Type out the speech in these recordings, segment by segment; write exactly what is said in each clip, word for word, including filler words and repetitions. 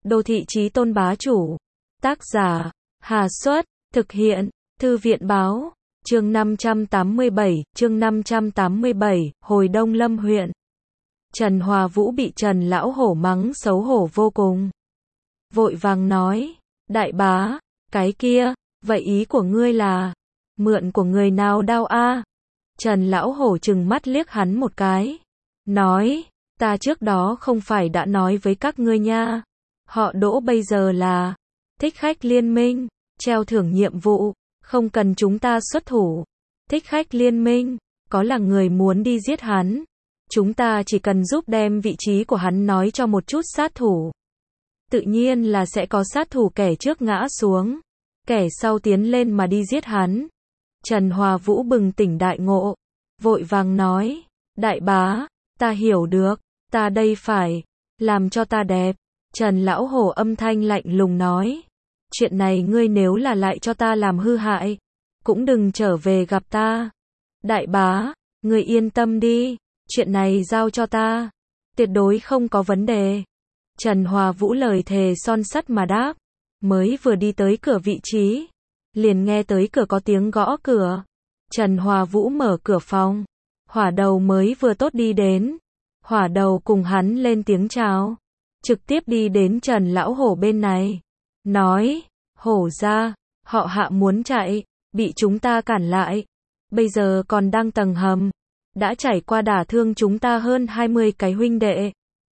Đô thị chí tôn bá chủ. Tác giả, Hà Xuất, thực hiện, Thư viện báo, chương năm trăm tám mươi bảy, chương năm trăm tám mươi bảy, hồi Đông Lâm huyện. Trần Hòa Vũ bị Trần Lão Hổ mắng xấu hổ vô cùng. Vội vàng nói, đại bá, cái kia, vậy ý của ngươi là, mượn của người nào đao a? Trần Lão Hổ trừng mắt liếc hắn một cái, nói, ta trước đó không phải đã nói với các ngươi nha, họ Đỗ bây giờ là thích khách liên minh, treo thưởng nhiệm vụ, không cần chúng ta xuất thủ. Thích khách liên minh, có là người muốn đi giết hắn, chúng ta chỉ cần giúp đem vị trí của hắn nói cho một chút sát thủ. Tự nhiên là sẽ có sát thủ kẻ trước ngã xuống, kẻ sau tiến lên mà đi giết hắn. Trần Hòa Vũ bừng tỉnh đại ngộ, vội vàng nói, đại bá, ta hiểu được, ta đây phải, làm cho ta đẹp. Trần Lão Hổ âm thanh lạnh lùng nói, chuyện này ngươi nếu là lại cho ta làm hư hại, cũng đừng trở về gặp ta. Đại bá, ngươi yên tâm đi, chuyện này giao cho ta, tuyệt đối không có vấn đề. Trần Hòa Vũ lời thề son sắt mà đáp, mới vừa đi tới cửa vị trí, liền nghe tới cửa có tiếng gõ cửa. Trần Hòa Vũ mở cửa phòng, Hỏa Đầu mới vừa tốt đi đến. Hỏa Đầu cùng hắn lên tiếng chào, trực tiếp đi đến Trần Lão Hổ bên này, nói, hổ ra, họ Hạ muốn chạy, bị chúng ta cản lại, bây giờ còn đang tầng hầm, đã trải qua đả thương chúng ta hơn hai mươi cái huynh đệ.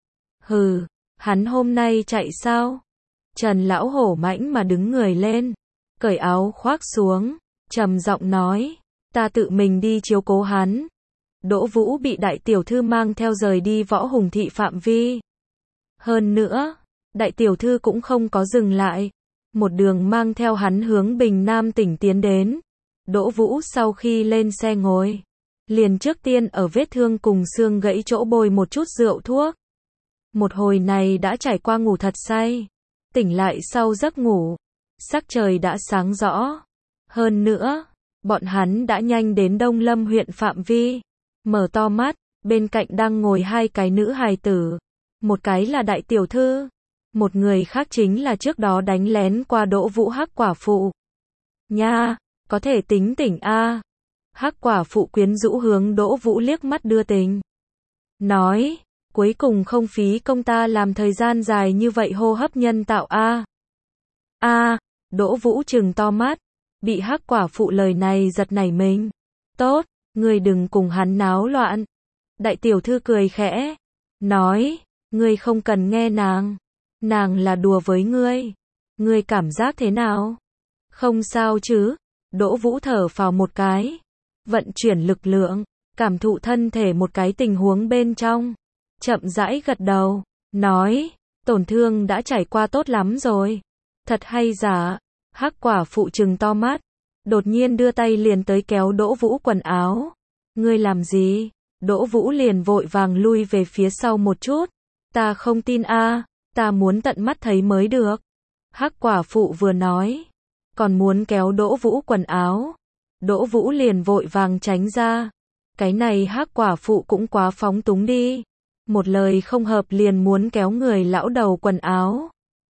Hừ, hắn hôm nay chạy sao? Trần Lão Hổ mãnh mà đứng người lên, cởi áo khoác xuống, trầm giọng nói, ta tự mình đi chiếu cố hắn. Đỗ Vũ bị đại tiểu thư mang theo rời đi Võ Hùng thị phạm vi. Hơn nữa, đại tiểu thư cũng không có dừng lại, một đường mang theo hắn hướng Bình Nam tỉnh tiến đến. Đỗ Vũ sau khi lên xe ngồi, liền trước tiên ở vết thương cùng xương gãy chỗ bôi một chút rượu thuốc. Một hồi này đã trải qua ngủ thật say, tỉnh lại sau giấc ngủ, sắc trời đã sáng rõ. Hơn nữa, bọn hắn đã nhanh đến Đông Lâm huyện phạm vi, mở to mắt, bên cạnh đang ngồi hai cái nữ hài tử, một cái là đại tiểu thư, một người khác chính là trước đó đánh lén qua Đỗ Vũ Hắc quả phụ. Nha, có thể tính tỉnh a. Hắc quả phụ quyến rũ hướng Đỗ Vũ liếc mắt đưa tình, nói, cuối cùng không phí công ta làm thời gian dài như vậy hô hấp nhân tạo a. A, Đỗ Vũ trừng to mắt, bị Hắc quả phụ lời này giật nảy mình. Tốt, ngươi đừng cùng hắn náo loạn. Đại tiểu thư cười khẽ, nói, ngươi không cần nghe nàng, nàng là đùa với ngươi. Ngươi cảm giác thế nào? Không sao chứ? Đỗ Vũ thở phào một cái, vận chuyển lực lượng, cảm thụ thân thể một cái tình huống bên trong, chậm rãi gật đầu, nói, tổn thương đã trải qua tốt lắm rồi. Thật hay giả? Hắc quả phụ trừng to mắt, đột nhiên đưa tay liền tới kéo Đỗ Vũ quần áo. Ngươi làm gì? Đỗ Vũ liền vội vàng lui về phía sau một chút. Ta không tin a, ta muốn tận mắt thấy mới được. Hắc quả phụ vừa nói, còn muốn kéo Đỗ Vũ quần áo. Đỗ Vũ liền vội vàng tránh ra. Cái này Hắc quả phụ cũng quá phóng túng đi. Một lời không hợp liền muốn kéo người lão đầu quần áo.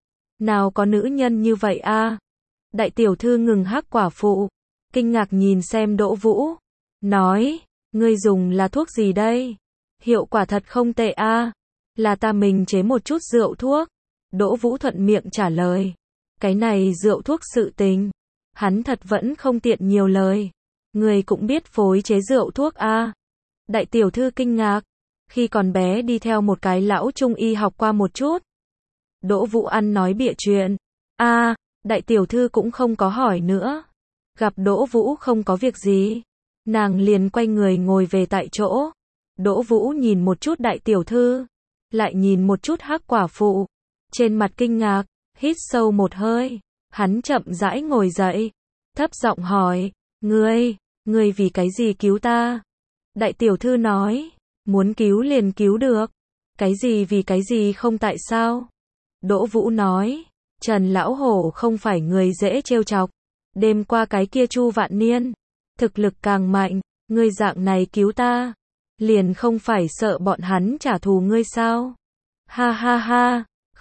Nào có nữ nhân như vậy a? Đại tiểu thư ngừng Hắc quả phụ, kinh ngạc nhìn xem Đỗ Vũ, nói, ngươi dùng là thuốc gì đây? Hiệu quả thật không tệ a. Là ta mình chế một chút rượu thuốc. Đỗ Vũ thuận miệng trả lời. Cái này rượu thuốc sự tình, hắn thật vẫn không tiện nhiều lời. Người cũng biết phối chế rượu thuốc a. Đại tiểu thư kinh ngạc, khi còn bé đi theo một cái lão trung y học qua một chút. Đỗ Vũ ăn nói bịa chuyện. A, đại tiểu thư cũng không có hỏi nữa. Gặp Đỗ Vũ không có việc gì, nàng liền quay người ngồi về tại chỗ. Đỗ Vũ nhìn một chút đại tiểu thư, lại nhìn một chút Hắc quả phụ, trên mặt kinh ngạc, hít sâu một hơi, hắn chậm rãi ngồi dậy, thấp giọng hỏi, ngươi, ngươi vì cái gì cứu ta? Đại tiểu thư nói, muốn cứu liền cứu được, cái gì vì cái gì không tại sao? Đỗ Vũ nói, Trần Lão Hổ không phải người dễ trêu chọc, đêm qua cái kia Chu Vạn Niên, thực lực càng mạnh, ngươi dạng này cứu ta, liền không phải sợ bọn hắn trả thù ngươi sao? Ha ha ha,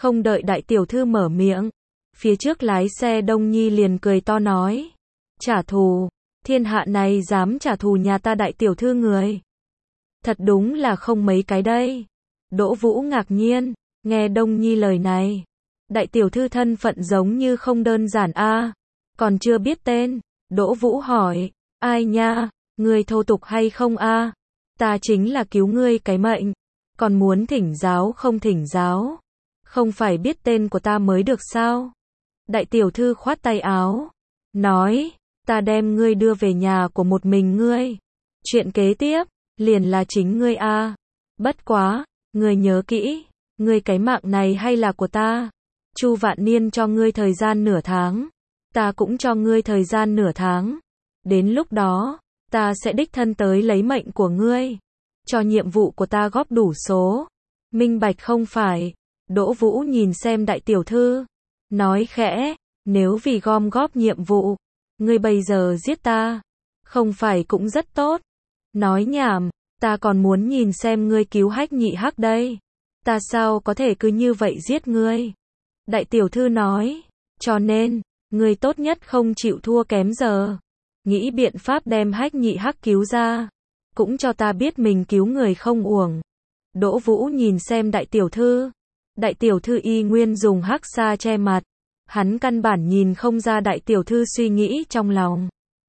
Không đợi đại tiểu thư mở miệng, phía trước lái xe Đông Nhi liền cười to nói. Trả thù, thiên hạ này dám trả thù nhà ta đại tiểu thư người. Thật đúng là không mấy cái đây. Đỗ Vũ ngạc nhiên, nghe Đông Nhi lời này. Đại tiểu thư thân phận giống như không đơn giản a, còn chưa biết tên. Đỗ Vũ hỏi, ai nha, ngươi thô tục hay không a? Ta chính là cứu ngươi cái mệnh, còn muốn thỉnh giáo không thỉnh giáo. Không phải biết tên của ta mới được sao? Đại tiểu thư khoát tay áo, nói, ta đem ngươi đưa về nhà của một mình ngươi. Chuyện kế tiếp, liền là chính ngươi a. Bất quá, ngươi nhớ kỹ, ngươi cái mạng này hay là của ta. Chu Vạn Niên cho ngươi thời gian nửa tháng, ta cũng cho ngươi thời gian nửa tháng. Đến lúc đó, ta sẽ đích thân tới lấy mệnh của ngươi, cho nhiệm vụ của ta góp đủ số. Minh bạch không phải? Đỗ Vũ nhìn xem đại tiểu thư, nói khẽ, nếu vì gom góp nhiệm vụ, ngươi bây giờ giết ta, không phải cũng rất tốt? Nói nhảm, ta còn muốn nhìn xem ngươi cứu Hách Nhị Hắc đây. Ta sao có thể cứ như vậy giết ngươi? Đại tiểu thư nói, cho nên, ngươi tốt nhất không chịu thua kém giờ. Nghĩ biện pháp đem Hách Nhị Hắc cứu ra, cũng cho ta biết mình cứu người không uổng. Đỗ Vũ nhìn xem đại tiểu thư. Đại tiểu thư y nguyên dùng hắc sa che mặt. Hắn căn bản nhìn không ra đại tiểu thư suy nghĩ trong lòng.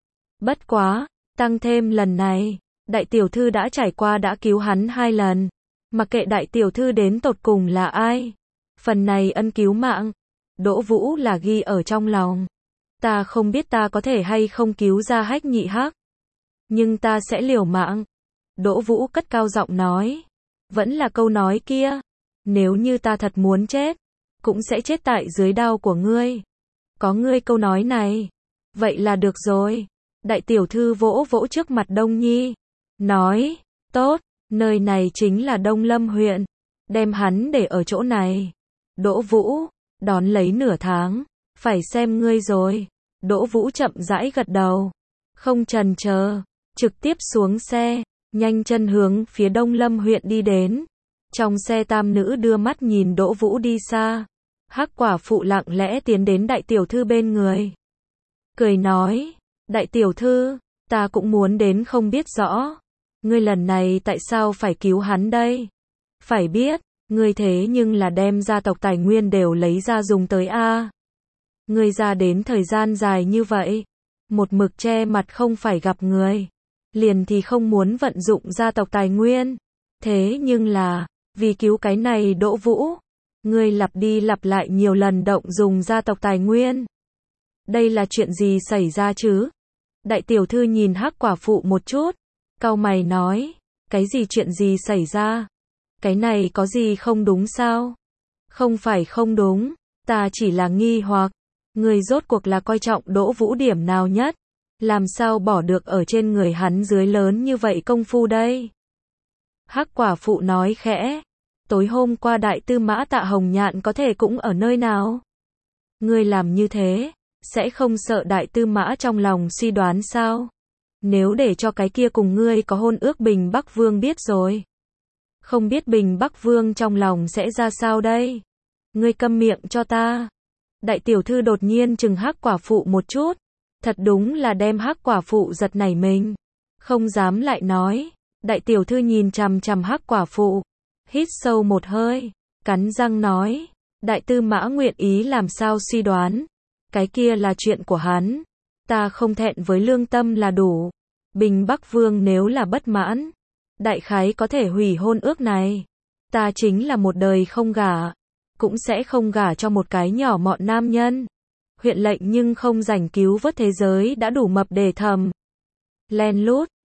Bất quá, tăng thêm lần này, đại tiểu thư đã trải qua đã cứu hắn hai lần. Mặc kệ đại tiểu thư đến tột cùng là ai, phần này ân cứu mạng, Đỗ Vũ là ghi ở trong lòng. Ta không biết ta có thể hay không cứu ra Hách Nhị Hắc, nhưng ta sẽ liều mạng. Đỗ Vũ cất cao giọng nói. Vẫn là câu nói kia, nếu như ta thật muốn chết, cũng sẽ chết tại dưới đao của ngươi. Có ngươi câu nói này, vậy là được rồi. Đại tiểu thư vỗ vỗ trước mặt Đông Nhi, nói, tốt, nơi này chính là Đông Lâm huyện, đem hắn để ở chỗ này. Đỗ Vũ, đón lấy nửa tháng, phải xem ngươi rồi. Đỗ Vũ chậm rãi gật đầu, không chần chờ, trực tiếp xuống xe, nhanh chân hướng phía Đông Lâm huyện đi đến. Trong xe tam nữ đưa mắt nhìn Đỗ Vũ đi xa. Hắc quả phụ lặng lẽ tiến đến đại tiểu thư bên người, cười nói, đại tiểu thư, ta cũng muốn đến không biết rõ, ngươi lần này tại sao phải cứu hắn đây? Phải biết, ngươi thế nhưng là đem gia tộc tài nguyên đều lấy ra dùng tới a. Ngươi ra đến thời gian dài như vậy, một mực che mặt không phải gặp người, liền thì không muốn vận dụng gia tộc tài nguyên. Thế nhưng là, vì cứu cái này Đỗ Vũ, ngươi lặp đi lặp lại nhiều lần động dùng gia tộc tài nguyên. Đây là chuyện gì xảy ra chứ? Đại tiểu thư nhìn Hắc quả phụ một chút, cau mày nói, cái gì chuyện gì xảy ra? Cái này có gì không đúng sao? Không phải không đúng, ta chỉ là nghi hoặc, ngươi rốt cuộc là coi trọng Đỗ Vũ điểm nào nhất? Làm sao bỏ được ở trên người hắn dưới lớn như vậy công phu đây? Hắc quả phụ nói khẽ, tối hôm qua đại tư mã Tạ Hồng Nhạn có thể cũng ở nơi nào? Ngươi làm như thế, sẽ không sợ đại tư mã trong lòng suy đoán sao? Nếu để cho cái kia cùng ngươi có hôn ước Bình Bắc Vương biết rồi, không biết Bình Bắc Vương trong lòng sẽ ra sao đây? Ngươi câm miệng cho ta. Đại tiểu thư đột nhiên chừng Hắc quả phụ một chút, thật đúng là đem Hắc quả phụ giật nảy mình, không dám lại nói. Đại tiểu thư nhìn chằm chằm Hắc quả phụ, hít sâu một hơi, cắn răng nói, đại tư mã nguyện ý làm sao suy đoán, cái kia là chuyện của hắn, ta không thẹn với lương tâm là đủ. Bình Bắc Vương nếu là bất mãn, đại khái có thể hủy hôn ước này, ta chính là một đời không gả, cũng sẽ không gả cho một cái nhỏ mọn nam nhân. Huyện lệnh nhưng không rảnh cứu vớt thế giới đã đủ mập để thầm. Len lút,